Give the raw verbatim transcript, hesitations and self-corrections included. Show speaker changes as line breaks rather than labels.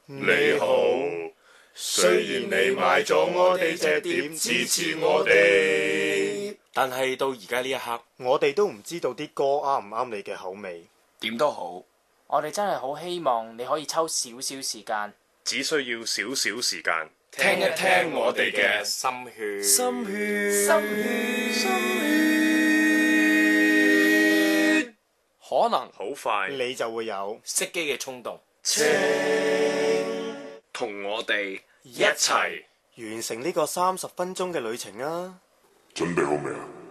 你好，雖然你買咗我哋隻碟支持我哋，
但係到而家呢一刻，
我哋都唔知道啲歌啱唔啱你嘅口味。
點都好，
我哋真係好希望你可以抽少少時間，
只需要少少時間，
聽一聽我哋嘅
心血，
心血，
心血，
心血，
可能
好快
你就會有
熄機嘅衝動，
同我哋
一齊
完成呢個三十分鐘嘅旅程啊！
準備好未啊？